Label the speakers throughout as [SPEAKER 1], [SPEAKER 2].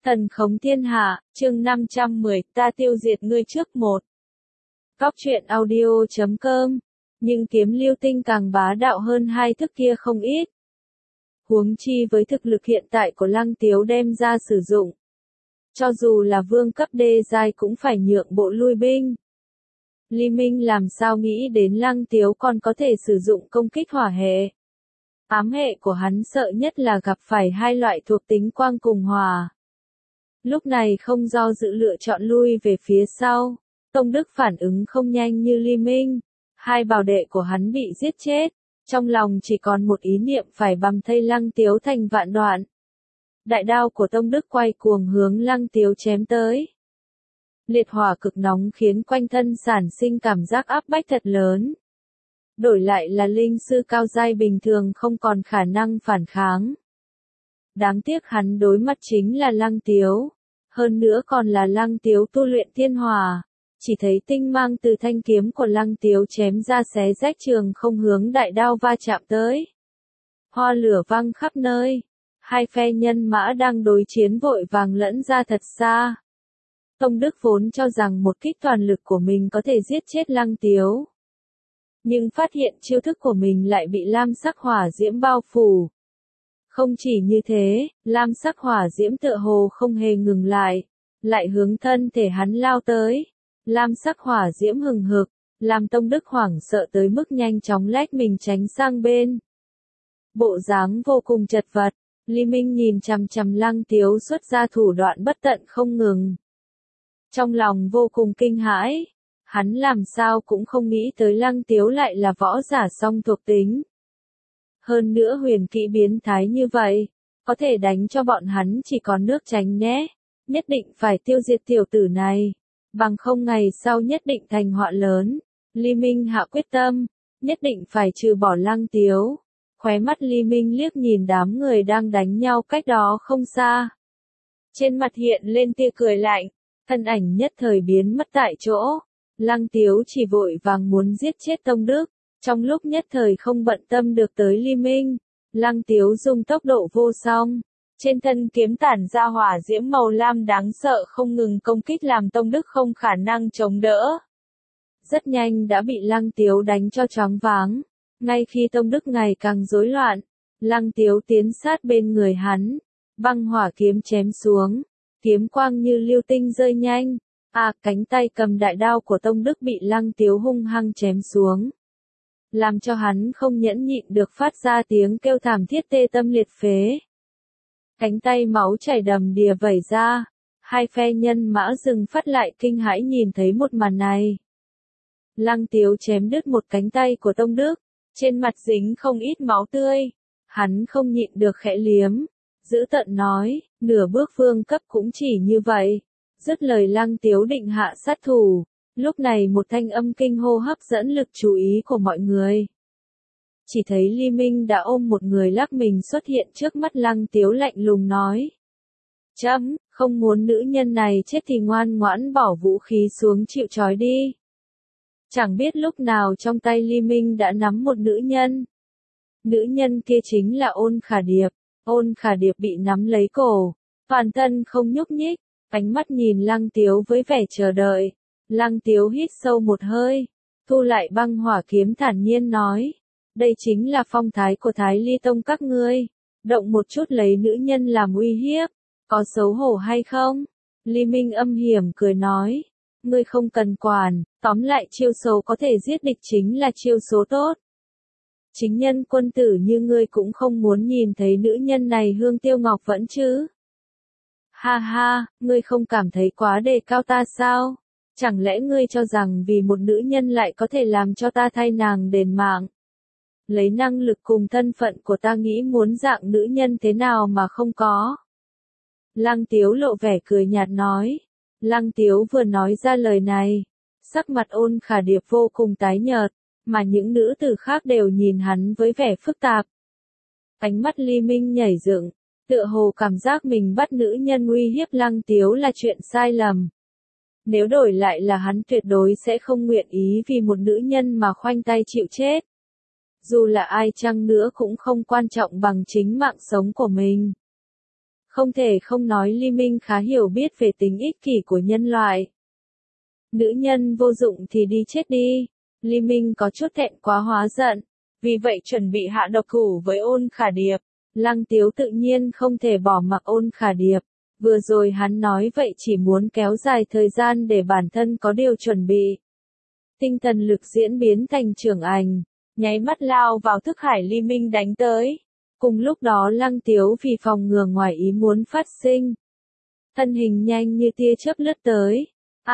[SPEAKER 1] Thần khống thiên hạ, chương 510, ta tiêu diệt ngươi trước một. Cóc truyện audio.com, nhưng kiếm lưu tinh càng bá đạo hơn hai thức kia không ít. Huống chi với thực lực hiện tại của Lăng Tiếu đem ra sử dụng. Cho dù là vương cấp đê giai cũng phải nhượng bộ lui binh. Ly Minh làm sao nghĩ đến Lăng Tiếu còn có thể sử dụng công kích hỏa hệ. Ám hệ của hắn sợ nhất là gặp phải hai loại thuộc tính quang cùng hỏa. Lúc này không do dự lựa chọn lui về phía sau, Tông Đức phản ứng không nhanh như Ly Minh, hai bảo đệ của hắn bị giết chết, trong lòng chỉ còn một ý niệm phải băm thây Lăng Tiếu thành vạn đoạn. Đại đao của Tông Đức quay cuồng hướng Lăng Tiếu chém tới. Liệt hỏa cực nóng khiến quanh thân sản sinh cảm giác áp bách thật lớn. Đổi lại là linh sư cao giai bình thường không còn khả năng phản kháng. Đáng tiếc hắn đối mặt chính là Lăng Tiếu, hơn nữa còn là Lăng Tiếu tu luyện thiên hỏa, chỉ thấy tinh mang từ thanh kiếm của Lăng Tiếu chém ra xé rách trường không hướng đại đao va chạm tới. Hoa lửa văng khắp nơi, hai phe nhân mã đang đối chiến vội vàng lẫn ra thật xa. Tông Đức vốn cho rằng một kích toàn lực của mình có thể giết chết Lăng Tiếu. Nhưng phát hiện chiêu thức của mình lại bị lam sắc hỏa diễm bao phủ. Không chỉ như thế, lam sắc hỏa diễm tựa hồ không hề ngừng lại hướng thân thể hắn lao tới. Lam sắc hỏa diễm hừng hực, làm Tông Đức hoảng sợ tới mức nhanh chóng lách mình tránh sang bên. Bộ dáng vô cùng chật vật, Ly Minh nhìn chằm chằm Lăng Tiếu xuất ra thủ đoạn bất tận không ngừng. Trong lòng vô cùng kinh hãi, hắn làm sao cũng không nghĩ tới Lăng Tiếu lại là võ giả song thuộc tính. Hơn nữa huyền kỹ biến thái như vậy, có thể đánh cho bọn hắn chỉ còn nước tránh né, nhất định phải tiêu diệt tiểu tử này, bằng không ngày sau nhất định thành họa lớn. Ly Minh hạ quyết tâm, nhất định phải trừ bỏ Lăng Tiếu. Khóe mắt Ly Minh liếc nhìn đám người đang đánh nhau cách đó không xa. Trên mặt hiện lên tia cười lạnh, thân ảnh nhất thời biến mất tại chỗ. Lăng Tiếu chỉ vội vàng muốn giết chết Tông Đức, trong lúc nhất thời không bận tâm được tới Ly Minh. Lăng Tiếu dùng tốc độ vô song, trên thân kiếm tản ra hỏa diễm màu lam đáng sợ không ngừng công kích làm Tông Đức không khả năng chống đỡ. Rất nhanh đã bị Lăng Tiếu đánh cho choáng váng. Ngay khi Tông Đức ngày càng rối loạn, Lăng Tiếu tiến sát bên người hắn, băng hỏa kiếm chém xuống, kiếm quang như lưu tinh rơi nhanh. Cánh tay cầm đại đao của Tông Đức bị Lăng Tiếu hung hăng chém xuống, làm cho hắn không nhẫn nhịn được phát ra tiếng kêu thảm thiết tê tâm liệt phế. Cánh tay máu chảy đầm đìa vẩy ra, hai phe nhân mã dừng phát lại kinh hãi nhìn thấy một màn này. Lăng Tiếu chém đứt một cánh tay của Tông Đức, trên mặt dính không ít máu tươi, hắn không nhịn được khẽ liếm, dữ tợn nói, nửa bước vương cấp cũng chỉ như vậy. Dứt lời Lăng Tiếu định hạ sát thủ, lúc này một thanh âm kinh hô hấp dẫn lực chú ý của mọi người. Chỉ thấy Ly Minh đã ôm một người lắc mình xuất hiện trước mắt Lăng Tiếu lạnh lùng nói. Chấm, không muốn nữ nhân này chết thì ngoan ngoãn bỏ vũ khí xuống chịu trói đi. Chẳng biết lúc nào trong tay Ly Minh đã nắm một nữ nhân. Nữ nhân kia chính là Ôn Khả Điệp. Ôn Khả Điệp bị nắm lấy cổ, toàn thân không nhúc nhích, ánh mắt nhìn Lăng Tiếu với vẻ chờ đợi. Lăng Tiếu hít sâu một hơi, thu lại băng hỏa kiếm thản nhiên nói. Đây chính là phong thái của Thái Ly Tông các ngươi, động một chút lấy nữ nhân làm uy hiếp, có xấu hổ hay không? Ly Minh âm hiểm cười nói. Ngươi không cần quản, tóm lại chiêu số có thể giết địch chính là chiêu số tốt. Chính nhân quân tử như ngươi cũng không muốn nhìn thấy nữ nhân này hương tiêu ngọc vẫn chứ. Ha ha, ngươi không cảm thấy quá đề cao ta sao? Chẳng lẽ ngươi cho rằng vì một nữ nhân lại có thể làm cho ta thay nàng đền mạng? Lấy năng lực cùng thân phận của ta nghĩ muốn dạng nữ nhân thế nào mà không có? Lăng Tiếu lộ vẻ cười nhạt nói. Lăng Tiếu vừa nói ra lời này, sắc mặt Ôn Khả Điệp vô cùng tái nhợt, mà những nữ tử khác đều nhìn hắn với vẻ phức tạp. Ánh mắt Ly Minh nhảy dựng, tựa hồ cảm giác mình bắt nữ nhân uy hiếp Lăng Tiếu là chuyện sai lầm. Nếu đổi lại là hắn tuyệt đối sẽ không nguyện ý vì một nữ nhân mà khoanh tay chịu chết. Dù là ai chăng nữa cũng không quan trọng bằng chính mạng sống của mình. Không thể không nói Ly Minh khá hiểu biết về tính ích kỷ của nhân loại. Nữ nhân vô dụng thì đi chết đi. Ly Minh có chút thẹn quá hóa giận, vì vậy chuẩn bị hạ độc thủ với Ôn Khả Điệp. Lăng Tiếu tự nhiên không thể bỏ mặc Ôn Khả Điệp. Vừa rồi hắn nói vậy chỉ muốn kéo dài thời gian để bản thân có điều chuẩn bị. Tinh thần lực diễn biến thành trưởng ảnh, nháy mắt lao vào thức hải Ly Minh đánh tới. Cùng lúc đó Lăng Tiếu vì phòng ngừa ngoài ý muốn phát sinh. Thân hình nhanh như tia chớp lướt tới.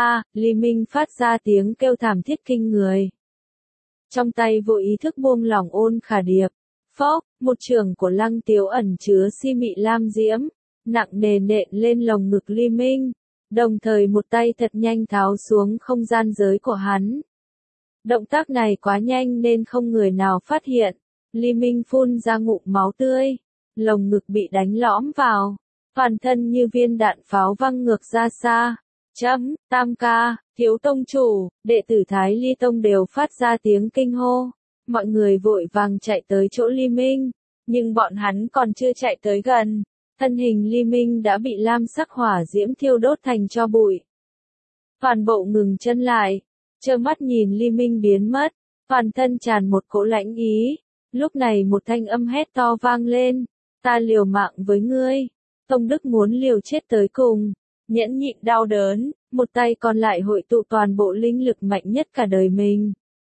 [SPEAKER 1] Ly Minh phát ra tiếng kêu thảm thiết kinh người. Trong tay vô ý thức buông lỏng Ôn Khả Điệp. Phốc, một chưởng của Lăng Tiếu ẩn chứa si mị lam diễm, nặng nề nện lên lồng ngực Ly Minh, đồng thời một tay thật nhanh tháo xuống không gian giới của hắn. Động tác này quá nhanh nên không người nào phát hiện. Ly Minh phun ra ngụm máu tươi, lồng ngực bị đánh lõm vào, toàn thân như viên đạn pháo văng ngược ra xa. Tam ca, Thiếu tông chủ, đệ tử Thái Ly Tông đều phát ra tiếng kinh hô. Mọi người vội vàng chạy tới chỗ Ly Minh, nhưng bọn hắn còn chưa chạy tới gần. Thân hình Ly Minh đã bị lam sắc hỏa diễm thiêu đốt thành tro bụi. Toàn bộ ngừng chân lại, trơ mắt nhìn Ly Minh biến mất, toàn thân tràn một cỗ lãnh ý. Lúc này một thanh âm hét to vang lên, ta liều mạng với ngươi. Tông Đức muốn liều chết tới cùng, nhẫn nhịn đau đớn, một tay còn lại hội tụ toàn bộ linh lực mạnh nhất cả đời mình.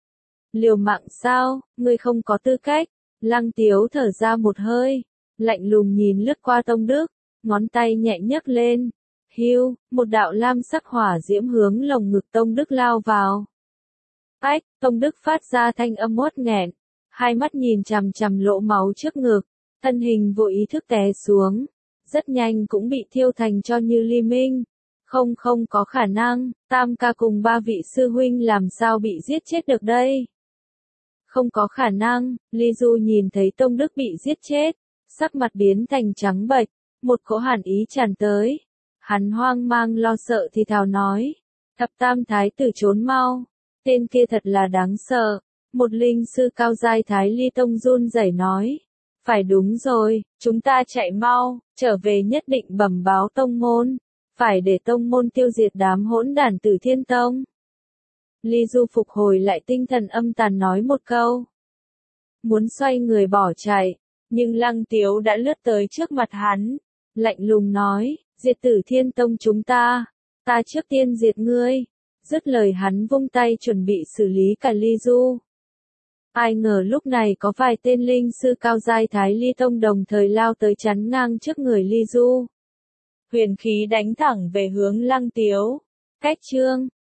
[SPEAKER 1] Liều mạng sao, ngươi không có tư cách. Lăng Tiếu thở ra một hơi, lạnh lùng nhìn lướt qua Tông Đức, ngón tay nhẹ nhấc lên. Hưu, một đạo lam sắc hỏa diễm hướng lồng ngực Tông Đức lao vào. Ách, Tông Đức phát ra thanh âm uất nghẹn, hai mắt nhìn chằm chằm lỗ máu trước ngực, thân hình vô ý thức té xuống, rất nhanh cũng bị thiêu thành tro như Ly Minh. Không có khả năng, Tam ca cùng ba vị sư huynh làm sao bị giết chết được đây? Không có khả năng, Ly Du nhìn thấy Tông Đức bị giết chết, sắc mặt biến thành trắng bệch, một cỗ hàn ý tràn tới. Hắn hoang mang lo sợ thì thào nói, Thập Tam Thái tử trốn mau, tên kia thật là đáng sợ. Một linh sư cao giai Thái Ly Tông run rẩy nói, phải đúng rồi, chúng ta chạy mau, trở về nhất định bẩm báo tông môn, phải để tông môn tiêu diệt đám hỗn đản Tử Thiên Tông. Ly Du phục hồi lại tinh thần âm tàn nói một câu. Muốn xoay người bỏ chạy, nhưng Lăng Tiếu đã lướt tới trước mặt hắn, lạnh lùng nói, diệt Tử Thiên Tông chúng ta trước tiên diệt ngươi. Dứt lời hắn vung tay chuẩn bị xử lý cả Ly Du. Ai ngờ lúc này có vài tên linh sư cao giai Thái Ly Tông đồng thời lao tới chắn ngang trước người Ly Du. Huyền khí đánh thẳng về hướng Lăng Tiếu. Cách chương